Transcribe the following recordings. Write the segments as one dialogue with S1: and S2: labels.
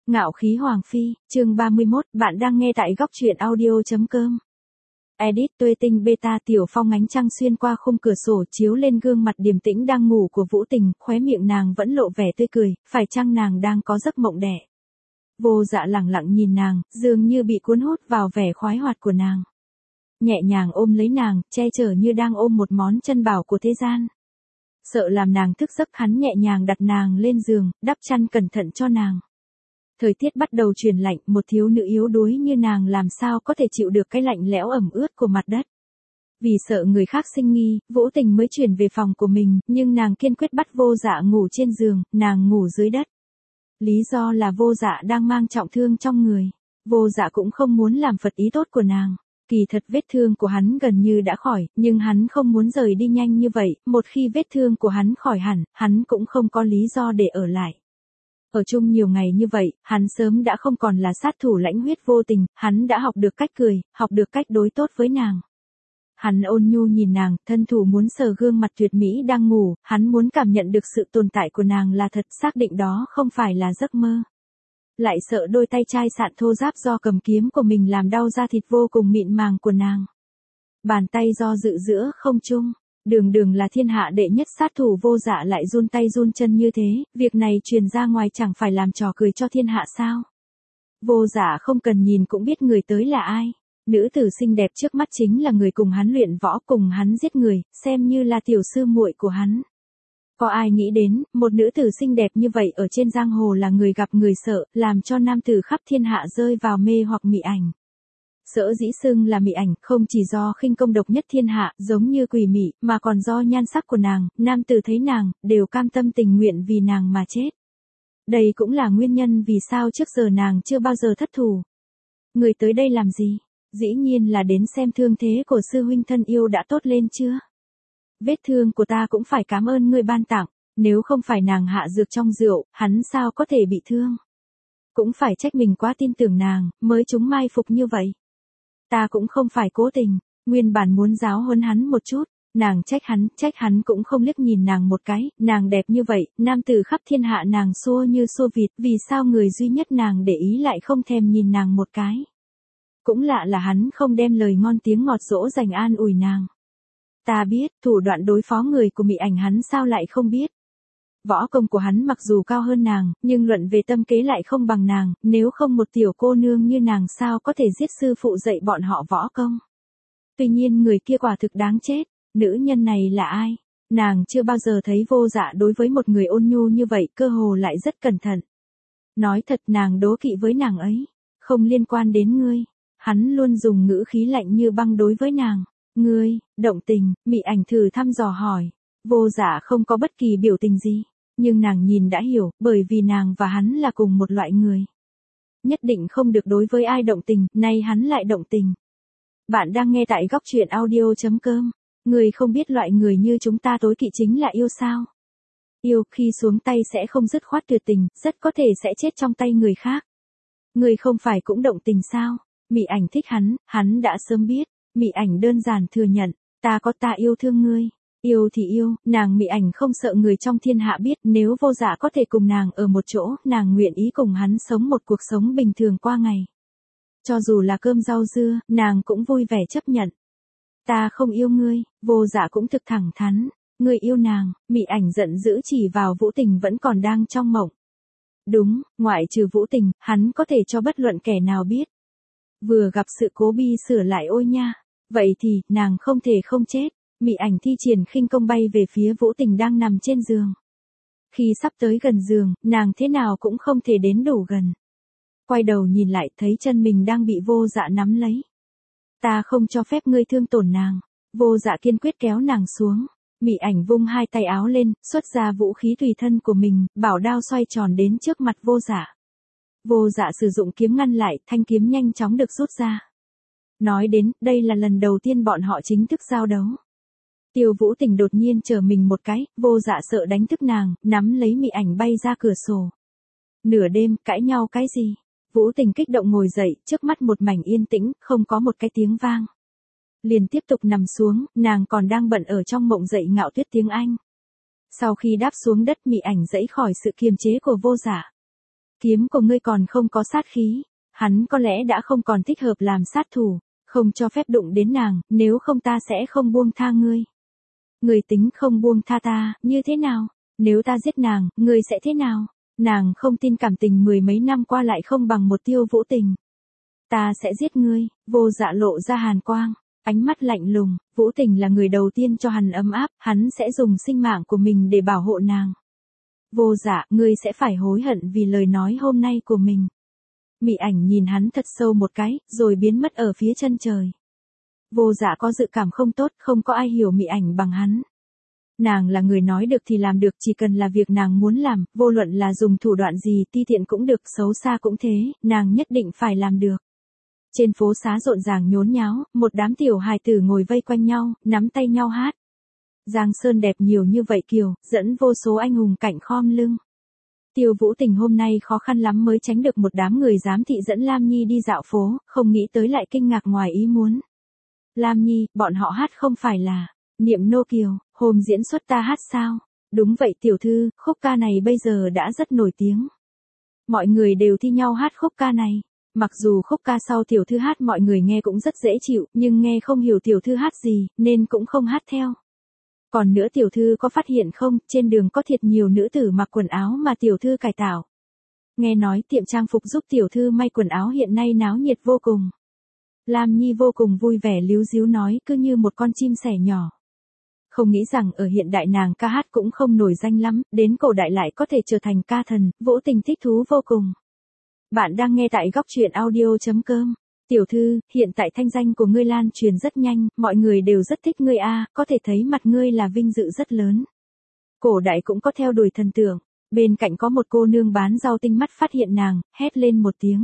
S1: Ngạo khí Hoàng Phi, chương 31, bạn đang nghe tại góc truyện audio.com. Edit Tuê Tinh Beta. Tiểu Phong ánh trăng xuyên qua khung cửa sổ chiếu lên gương mặt điềm tĩnh đang ngủ của Vũ Tình, khóe miệng nàng vẫn lộ vẻ tươi cười, phải chăng nàng đang có giấc mộng đẻ. Vô Dạ lẳng lặng nhìn nàng, dường như bị cuốn hút vào vẻ khoái hoạt của nàng. Nhẹ nhàng ôm lấy nàng, che chở như đang ôm một món chân bảo của thế gian. Sợ làm nàng thức giấc, hắn nhẹ nhàng đặt nàng lên giường, đắp chăn cẩn thận cho nàng. Thời tiết bắt đầu chuyển lạnh, một thiếu nữ yếu đuối như nàng làm sao có thể chịu được cái lạnh lẽo ẩm ướt của mặt đất. Vì sợ người khác sinh nghi, Vũ Tình mới chuyển về phòng của mình, nhưng nàng kiên quyết bắt Vô Dạ ngủ trên giường, nàng ngủ dưới đất. Lý do là Vô Dạ đang mang trọng thương trong người. Vô Dạ cũng không muốn làm phật ý tốt của nàng. Kỳ thật vết thương của hắn gần như đã khỏi, nhưng hắn không muốn rời đi nhanh như vậy, một khi vết thương của hắn khỏi hẳn, hắn cũng không có lý do để ở lại. Ở chung nhiều ngày như vậy, hắn sớm đã không còn là sát thủ lãnh huyết Vô Tình, hắn đã học được cách cười, học được cách đối tốt với nàng. Hắn ôn nhu nhìn nàng, thân thủ muốn sờ gương mặt tuyệt mỹ đang ngủ, hắn muốn cảm nhận được sự tồn tại của nàng là thật, xác định đó không phải là giấc mơ. Lại sợ đôi tay chai sạn thô ráp do cầm kiếm của mình làm đau da thịt vô cùng mịn màng của nàng. Bàn tay do dự giữa không trung. Đường là thiên hạ đệ nhất sát thủ, Vô Dạ lại run tay run chân như thế, việc này truyền ra ngoài chẳng phải làm trò cười cho thiên hạ sao? Vô Dạ không cần nhìn cũng biết người tới là ai. Nữ tử xinh đẹp trước mắt chính là người cùng hắn luyện võ, cùng hắn giết người, xem như là tiểu sư muội của hắn. Có ai nghĩ đến, một nữ tử xinh đẹp như vậy ở trên giang hồ là người gặp người sợ, làm cho nam tử khắp thiên hạ rơi vào mê hoặc mị ảnh. Sở dĩ xưng là mị ảnh, không chỉ do khinh công độc nhất thiên hạ, giống như quỷ mị, mà còn do nhan sắc của nàng, nam tử thấy nàng, đều cam tâm tình nguyện vì nàng mà chết. Đây cũng là nguyên nhân vì sao trước giờ nàng chưa bao giờ thất thủ. Người tới đây làm gì? Dĩ nhiên là đến xem thương thế của sư huynh thân yêu đã tốt lên chưa? Vết thương của ta cũng phải cảm ơn ngươi ban tặng, nếu không phải nàng hạ dược trong rượu, hắn sao có thể bị thương? Cũng phải trách mình quá tin tưởng nàng, mới chúng mai phục như vậy. Ta cũng không phải cố tình, nguyên bản muốn giáo huấn hắn một chút, nàng trách hắn cũng không liếc nhìn nàng một cái, nàng đẹp như vậy, nam tử khắp thiên hạ nàng xua như xua vịt, vì sao người duy nhất nàng để ý lại không thèm nhìn nàng một cái. Cũng lạ là hắn không đem lời ngon tiếng ngọt dỗ dành an ủi nàng. Ta biết, thủ đoạn đối phó người của mị ảnh hắn sao lại không biết. Võ công của hắn mặc dù cao hơn nàng, nhưng luận về tâm kế lại không bằng nàng, nếu không một tiểu cô nương như nàng sao có thể giết sư phụ dạy bọn họ võ công. Tuy nhiên người kia quả thực đáng chết, nữ nhân này là ai? Nàng chưa bao giờ thấy Vô Dạ đối với một người ôn nhu như vậy, cơ hồ lại rất cẩn thận. Nói thật nàng đố kỵ với nàng ấy, không liên quan đến ngươi. Hắn luôn dùng ngữ khí lạnh như băng đối với nàng. Ngươi, động tình, mị ảnh thử thăm dò hỏi. Vô Dạ không có bất kỳ biểu tình gì, nhưng nàng nhìn đã hiểu, bởi vì nàng và hắn là cùng một loại người. Nhất định không được đối với ai động tình, nay hắn lại động tình. Bạn đang nghe tại góc truyện audio.com. Người không biết loại người như chúng ta tối kỵ chính là yêu sao? Yêu khi xuống tay sẽ không dứt khoát tuyệt tình, rất có thể sẽ chết trong tay người khác. Người không phải cũng động tình sao? Mị ảnh thích hắn đã sớm biết. Mị ảnh đơn giản thừa nhận, ta yêu thương ngươi. Yêu thì yêu, nàng mị ảnh không sợ người trong thiên hạ biết, nếu Vô Dạ có thể cùng nàng ở một chỗ, nàng nguyện ý cùng hắn sống một cuộc sống bình thường qua ngày. Cho dù là cơm rau dưa, nàng cũng vui vẻ chấp nhận. Ta không yêu ngươi, Vô Dạ cũng thực thẳng thắn, ngươi yêu nàng. Mị ảnh giận dữ chỉ vào Vũ Tình vẫn còn đang trong mộng. Đúng, ngoại trừ Vũ Tình, hắn có thể cho bất luận kẻ nào biết. Vừa gặp sự cố bi sửa lại ôi nha. Vậy thì, nàng không thể không chết. Mị ảnh thi triển khinh công bay về phía Vũ Tình đang nằm trên giường. Khi sắp tới gần giường, nàng thế nào cũng không thể đến đủ gần. Quay đầu nhìn lại thấy chân mình đang bị Vô Dạ nắm lấy. Ta không cho phép ngươi thương tổn nàng. Vô Dạ kiên quyết kéo nàng xuống. Mị ảnh vung hai tay áo lên, xuất ra vũ khí tùy thân của mình, bảo đao xoay tròn đến trước mặt Vô Dạ. Vô Dạ sử dụng kiếm ngăn lại, thanh kiếm nhanh chóng được rút ra. Nói đến, đây là lần đầu tiên bọn họ chính thức giao đấu. Tiêu Vũ Tình đột nhiên trở mình một cái, Vô Dạ sợ đánh thức nàng, nắm lấy mị ảnh bay ra cửa sổ. Nửa đêm, cãi nhau cái gì? Vũ Tình kích động ngồi dậy, trước mắt một mảnh yên tĩnh, không có một cái tiếng vang. Liền tiếp tục nằm xuống, nàng còn đang bận ở trong mộng dậy ngạo tuyết tiếng Anh. Sau khi đáp xuống đất, mị ảnh giãy khỏi sự kiềm chế của Vô Dạ. Kiếm của ngươi còn không có sát khí, hắn có lẽ đã không còn thích hợp làm sát thủ, không cho phép đụng đến nàng, nếu không ta sẽ không buông tha ngươi. Ngươi tính không buông tha ta, như thế nào? Nếu ta giết nàng, ngươi sẽ thế nào? Nàng không tin cảm tình mười mấy năm qua lại không bằng một Tiêu Vũ Tình. Ta sẽ giết ngươi, Vô Dạ lộ ra hàn quang, ánh mắt lạnh lùng, Vũ Tình là người đầu tiên cho hắn ấm áp, hắn sẽ dùng sinh mạng của mình để bảo hộ nàng. Vô Dạ, ngươi sẽ phải hối hận vì lời nói hôm nay của mình. Mị Ảnh nhìn hắn thật sâu một cái, rồi biến mất ở phía chân trời. Vô Dạ có dự cảm không tốt, không có ai hiểu Mị Ảnh bằng hắn. Nàng là người nói được thì làm được, chỉ cần là việc nàng muốn làm, vô luận là dùng thủ đoạn gì, ti tiện cũng được, xấu xa cũng thế, nàng nhất định phải làm được. Trên phố xá rộn ràng nhốn nháo, một đám tiểu hài tử ngồi vây quanh nhau, nắm tay nhau hát. Giang Sơn đẹp nhiều như vậy kiều, dẫn vô số anh hùng cạnh khom lưng. Tiêu Vũ Tình hôm nay khó khăn lắm mới tránh được một đám người giám thị dẫn Lam Nhi đi dạo phố, không nghĩ tới lại kinh ngạc ngoài ý muốn. Lam Nhi, bọn họ hát không phải là Niệm Nô Kiều, hôm diễn xuất ta hát sao? Đúng vậy tiểu thư, khúc ca này bây giờ đã rất nổi tiếng. Mọi người đều thi nhau hát khúc ca này. Mặc dù khúc ca sau tiểu thư hát mọi người nghe cũng rất dễ chịu, nhưng nghe không hiểu tiểu thư hát gì, nên cũng không hát theo. Còn nữa tiểu thư có phát hiện không, trên đường có thiệt nhiều nữ tử mặc quần áo mà tiểu thư cải tạo. Nghe nói tiệm trang phục giúp tiểu thư may quần áo hiện nay náo nhiệt vô cùng. Lam Nhi vô cùng vui vẻ líu ríu nói, cứ như một con chim sẻ nhỏ. Không nghĩ rằng ở hiện đại nàng ca hát cũng không nổi danh lắm, đến cổ đại lại có thể trở thành ca thần, Vũ Tình thích thú vô cùng. Bạn đang nghe tại góc truyện audio.com. Tiểu thư, hiện tại thanh danh của ngươi lan truyền rất nhanh, mọi người đều rất thích ngươi a, có thể thấy mặt ngươi là vinh dự rất lớn. Cổ đại cũng có theo đuổi thần tượng, bên cạnh có một cô nương bán rau tinh mắt phát hiện nàng, hét lên một tiếng.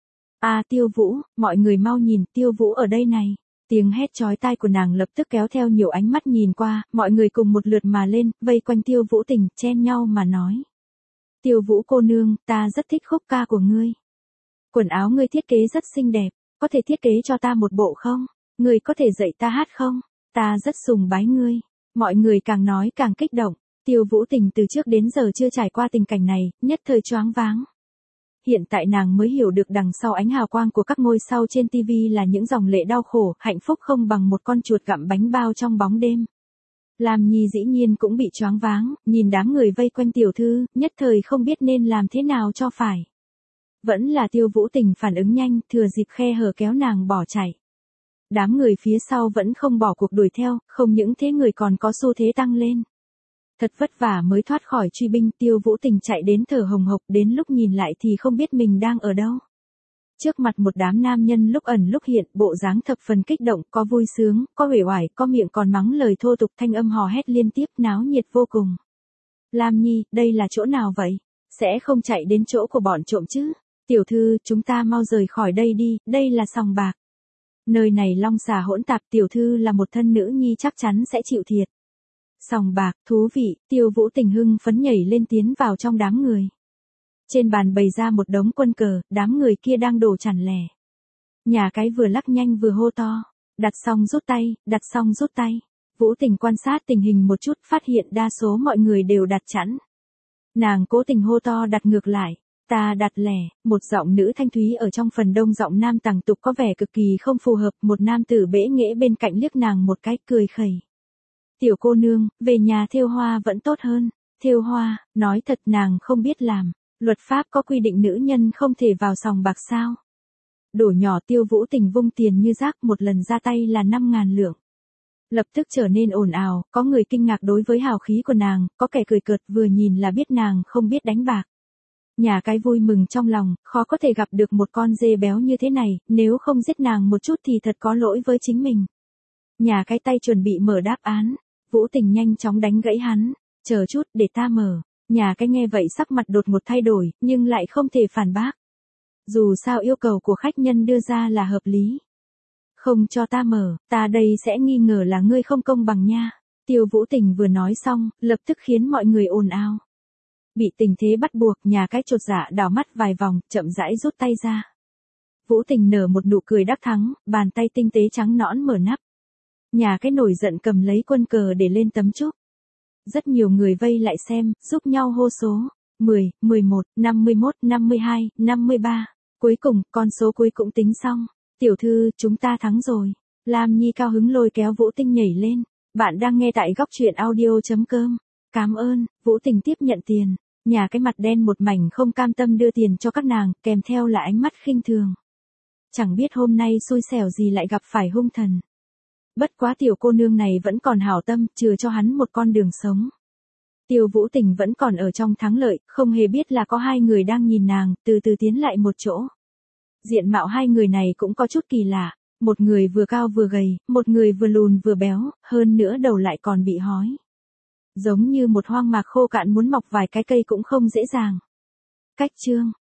S1: Tiêu Vũ, mọi người mau nhìn, Tiêu Vũ ở đây này. Tiếng hét chói tai của nàng lập tức kéo theo nhiều ánh mắt nhìn qua, mọi người cùng một lượt mà lên, vây quanh Tiêu Vũ Tình, chen nhau mà nói. Tiêu Vũ cô nương, ta rất thích khúc ca của ngươi. Quần áo ngươi thiết kế rất xinh đẹp, có thể thiết kế cho ta một bộ không? Ngươi có thể dạy ta hát không? Ta rất sùng bái ngươi. Mọi người càng nói càng kích động, Tiêu Vũ Tình từ trước đến giờ chưa trải qua tình cảnh này, nhất thời choáng váng. Hiện tại nàng mới hiểu được đằng sau ánh hào quang của các ngôi sao trên TV là những dòng lệ đau khổ, hạnh phúc không bằng một con chuột gặm bánh bao trong bóng đêm. Lam Nhi dĩ nhiên cũng bị choáng váng, nhìn đám người vây quanh tiểu thư, nhất thời không biết nên làm thế nào cho phải. Vẫn là Tiêu Vũ Tình phản ứng nhanh, thừa dịp khe hở kéo nàng bỏ chạy. Đám người phía sau vẫn không bỏ cuộc đuổi theo, không những thế người còn có xu thế tăng lên. Thật vất vả mới thoát khỏi truy binh, Tiêu Vũ Tình chạy đến thở hồng hộc, đến lúc nhìn lại thì không biết mình đang ở đâu. Trước mặt một đám nam nhân lúc ẩn lúc hiện, bộ dáng thập phần kích động, có vui sướng, có uể oải, có miệng còn mắng lời thô tục, thanh âm hò hét liên tiếp, náo nhiệt vô cùng. Lam Nhi, đây là chỗ nào vậy? Sẽ không chạy đến chỗ của bọn trộm chứ? Tiểu thư, chúng ta mau rời khỏi đây đi, đây là sòng bạc. Nơi này long xà hỗn tạp, tiểu thư là một thân nữ nhi chắc chắn sẽ chịu thiệt. Sòng bạc, thú vị, Tiêu Vũ Tình hưng phấn nhảy lên tiến vào trong đám người. Trên bàn bày ra một đống quân cờ, đám người kia đang đổ chản lẻ. Nhà cái vừa lắc nhanh vừa hô to, đặt xong rút tay, đặt xong rút tay. Vũ Tình quan sát tình hình một chút, phát hiện đa số mọi người đều đặt chẵn. Nàng cố tình hô to đặt ngược lại, ta đặt lẻ, một giọng nữ thanh thúy ở trong phần đông giọng nam tàng tục có vẻ cực kỳ không phù hợp, một nam tử bẽ nghễ bên cạnh liếc nàng một cái, cười khẩy. Tiểu cô nương, về nhà thêu hoa vẫn tốt hơn. Thêu hoa, nói thật nàng không biết làm. Luật pháp có quy định nữ nhân không thể vào sòng bạc sao? Đổ nhỏ Tiêu Vũ Tình vung tiền như rác, một lần ra tay là 5.000 lượng. Lập tức trở nên ồn ào, có người kinh ngạc đối với hào khí của nàng, có kẻ cười cợt vừa nhìn là biết nàng không biết đánh bạc. Nhà cái vui mừng trong lòng, khó có thể gặp được một con dê béo như thế này, nếu không giết nàng một chút thì thật có lỗi với chính mình. Nhà cái tay chuẩn bị mở đáp án, Vũ Tình nhanh chóng đánh gãy hắn, chờ chút để ta mở. Nhà cái nghe vậy sắc mặt đột ngột thay đổi, nhưng lại không thể phản bác. Dù sao yêu cầu của khách nhân đưa ra là hợp lý. Không cho ta mở, ta đây sẽ nghi ngờ là ngươi không công bằng nha. Tiêu Vũ Tình vừa nói xong, lập tức khiến mọi người ồn ào. Bị tình thế bắt buộc, nhà cái chột dạ đảo mắt vài vòng, chậm rãi rút tay ra. Vũ Tình nở một nụ cười đắc thắng, bàn tay tinh tế trắng nõn mở nắp. Nhà cái nổi giận cầm lấy quân cờ để lên tấm chúc. Rất nhiều người vây lại xem, giúp nhau hô số. 10, 11, 51, 52, 53. Cuối cùng, con số cuối cũng tính xong. Tiểu thư, chúng ta thắng rồi. Lam Nhi cao hứng lôi kéo Vũ Tinh nhảy lên. Bạn đang nghe tại góc truyện audio.com. Cảm ơn. Vũ Tinh tiếp nhận tiền. Nhà cái mặt đen một mảnh không cam tâm đưa tiền cho các nàng, kèm theo là ánh mắt khinh thường. Chẳng biết hôm nay xui xẻo gì lại gặp phải hung thần. Bất quá tiểu cô nương này vẫn còn hảo tâm, chừa cho hắn một con đường sống. Tiêu Vũ Tình vẫn còn ở trong thắng lợi, không hề biết là có hai người đang nhìn nàng, từ từ tiến lại một chỗ. Diện mạo hai người này cũng có chút kỳ lạ, một người vừa cao vừa gầy, một người vừa lùn vừa béo, hơn nữa đầu lại còn bị hói. Giống như một hoang mạc khô cạn muốn mọc vài cái cây cũng không dễ dàng. Cách chương